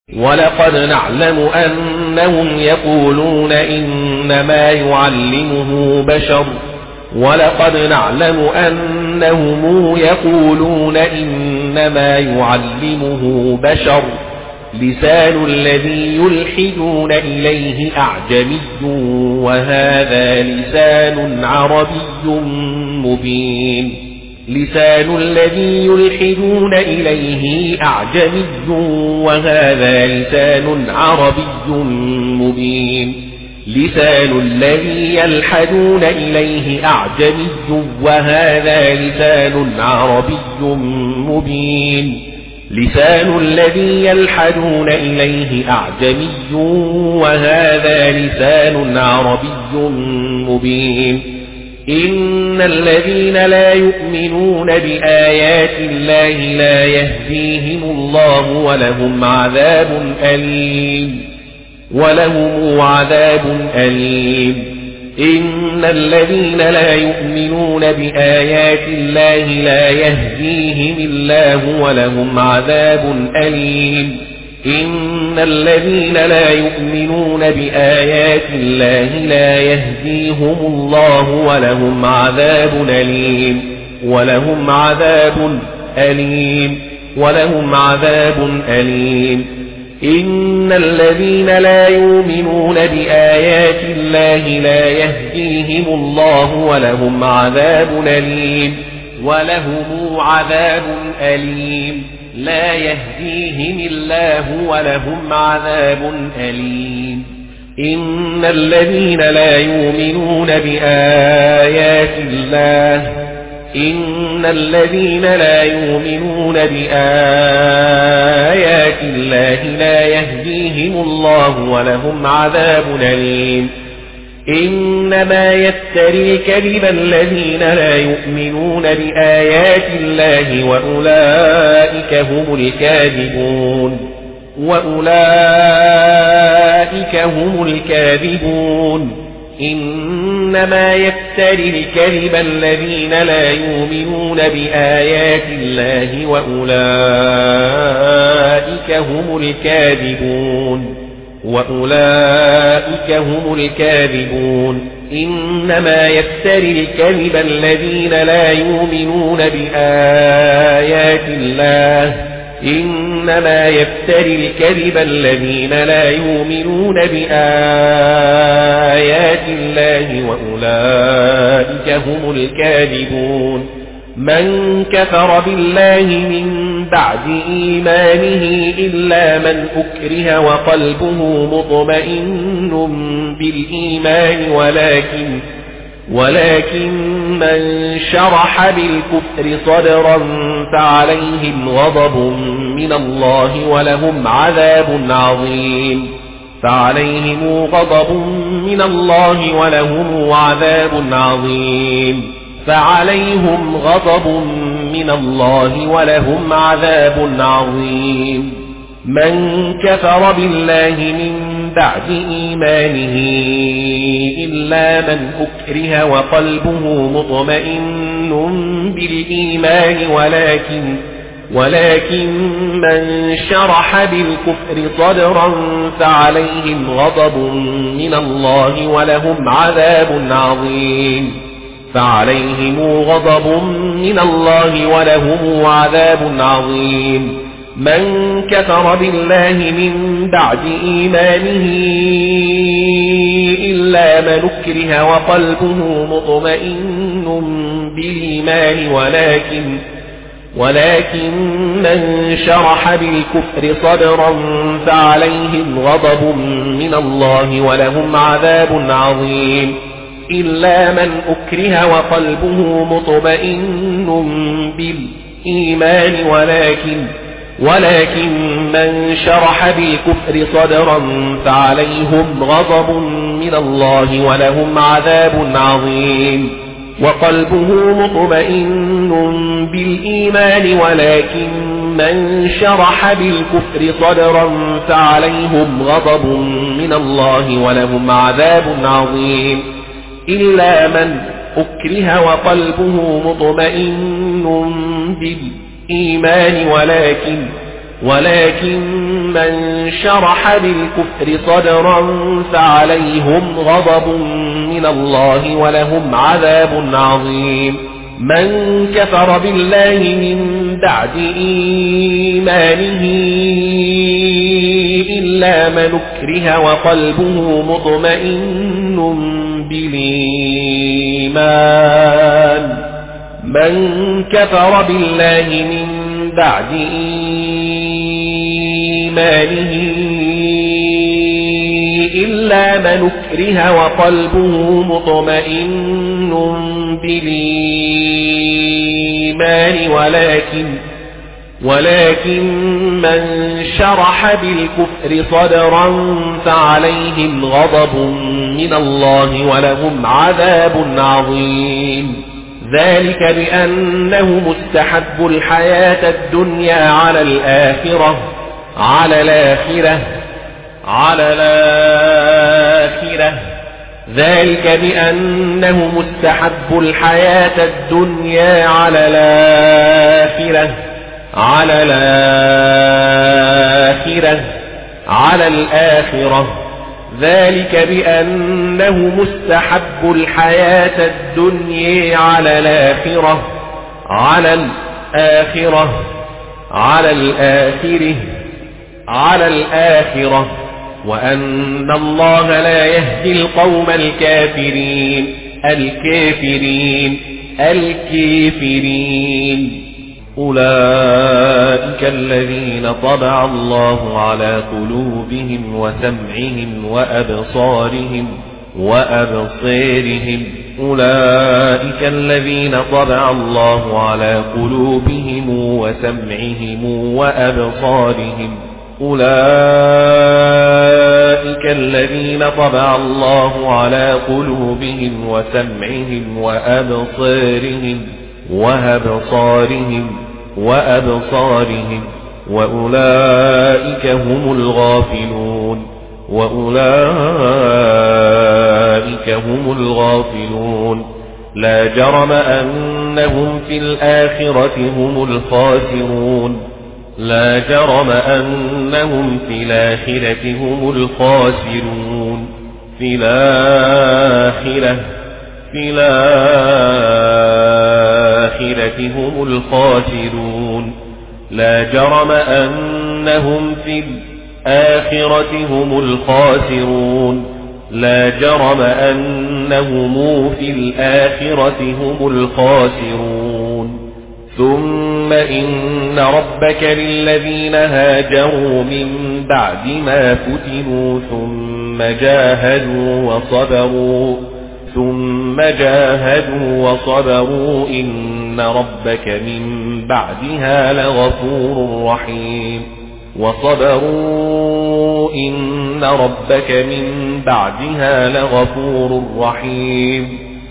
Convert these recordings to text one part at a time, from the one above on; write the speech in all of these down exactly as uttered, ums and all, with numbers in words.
ولقد نعلم أنهم يقولون إنما يعلمه بشر ولقد نعلم أنهم يقولون إنما يعلمه بشر لسان الذي يلحدون إليه أعجمي وهذا لسان عربي مبين لسان الذي يلحدون إليه أعجمي وهذا لسان عربي مبين لسان الذي يلحدون إليه أعجمي وهذا لسان عربي مبين لسان الذي يلحدون إليه أعجمي وهذا لسان عربي مبين إن الذين لا يؤمنون بآيات الله لا يهديهم الله ولهم عذاب أليم ولهم عذاب أليم إن الذين لا يؤمنون بآيات الله لا يهديهم الله ولهم عذاب أليم إن الذين لا يؤمنون بآيات الله لا يهديهم الله ولهم عذاب أليم ولهم عذاب أليم ولهم عذاب أليم إن الذين لا يؤمنون بآيات الله لا يهديهم الله ولهم عذاب أليم ولهم عذاب أليم لا يهديهم الله ولهم عذاب أليم إن الذين لا يؤمنون بآيات الله إن الذين لا يؤمنون بآيات الله لا يهديهم الله ولهم عذاب أليم إنما يفتري الكذب الذين لا يؤمنون بآيات الله وأولئك هم الكاذبون وأولئك هم الكاذبون إنما يفتري الكذب الذين لا يؤمنون بآيات الله وأولئك هم الكاذبون وأولئك هم الكاذبون إنما يفتري الكذب الذين لا يؤمنون بآيات الله إنما يفتري الكذب الذين لا يؤمنون بآيات الله وأولئك هم الكاذبون من كفر بالله من بعد إيمانه إلا من أكره وقلبه مطمئن بالإيمان ولكن ولكن من شرح بالكفر صدرا فعليهم غضب من الله ولهم عذاب عظيم فعليهم غضب من الله ولهم عذاب عظيم فعليهم غضب من الله ولهم عذاب عظيم من كفر بالله من بعد إيمانه إلا من أكره وقلبه مطمئن بالإيمان ولكن ولكن من شرح بالكفر صدرا فعليهم غضب من الله ولهم عذاب عظيم فعليهم غضب من الله ولهم عذاب عظيم من كفر بالله من بعد إيمانه إلا من أكره وقلبه مطمئن بالإيمان ولكن ولكن من شرح بالكفر صدرا فعليهم غضب من الله ولهم عذاب عظيم إلا من أكره وقلبه مطمئن بالإيمان ولكن ولكن من شرح بالكفر صدرا فعليهم غضب من الله ولهم عذاب عظيم وقلبه مطمئن بالإيمان ولكن من شرح بالكفر صدرا فعليهم غضب من الله ولهم عذاب عظيم إلا من أكره وقلبه مطمئن بالإيمان ولكن ولكن من شرح بالكفر صدرا فعليهم غضب من الله ولهم عذاب عظيم من كفر بالله من بعد إيمانه إلا من أكره وقلبه مطمئن بالإيمان من كفر بالله من بعد إيمانه إلا من أكره وقلبه مطمئن بالإيمان ولكن ولكن من شرح بالكفر صدرا فعليهم غضب من الله ولهم عذاب عظيم ذلك بأنه مستحب الحياة الدنيا على الآخرة على الآخرة على الآخرة ذلك بأنه مستحب الحياة الدنيا على الآخرة على الآخرة على الآخرة ذلك بأنه مستحب الحياة الدنيا على الآخرة على الآخرة على الآخرة على الآخرة وأن الله لا يهدي القوم الكافرين الكافرين الكافرين أولئك الذين طبع الله على قلوبهم وسمعهم وأبصارهم وأبصارهم أولئك الذين طبع الله على قلوبهم وسمعهم وأبصارهم أولئك الذين طبع الله على قلوبهم وسمعهم وأبصارهم وأبصارهم وأبصارهم وأولئك هم الغافلون وأولئك هم الغافلون لا جرم أنهم في الآخرة هم الخاسرون لا جرم أنهم في الآخرة هم الخاسرون في الآخرة في الآخرة هم الخاسرون لا جرم أنهم في الآخرة هم الخاسرون لا جرم أنهم في الآخرة هم الخاسرون ثم إن ربك للذين هاجروا من بعد ما فتنوا ثم جاهدوا وصبروا ثم جاهدوا وصبروا إن ربك من بعدها لغفور رحيم وصبروا إن ربك من بعدها لغفور رحيم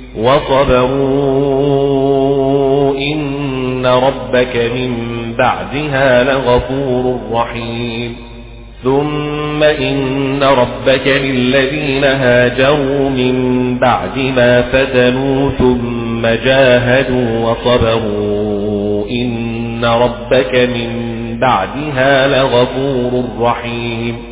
وصبروا إن ربك من بعدها لغفور رحيم ثم إن ربك للذين هاجروا من بعد ما فتنوا ثم جاهدوا وصبروا إن ربك من بعدها لغفور رحيم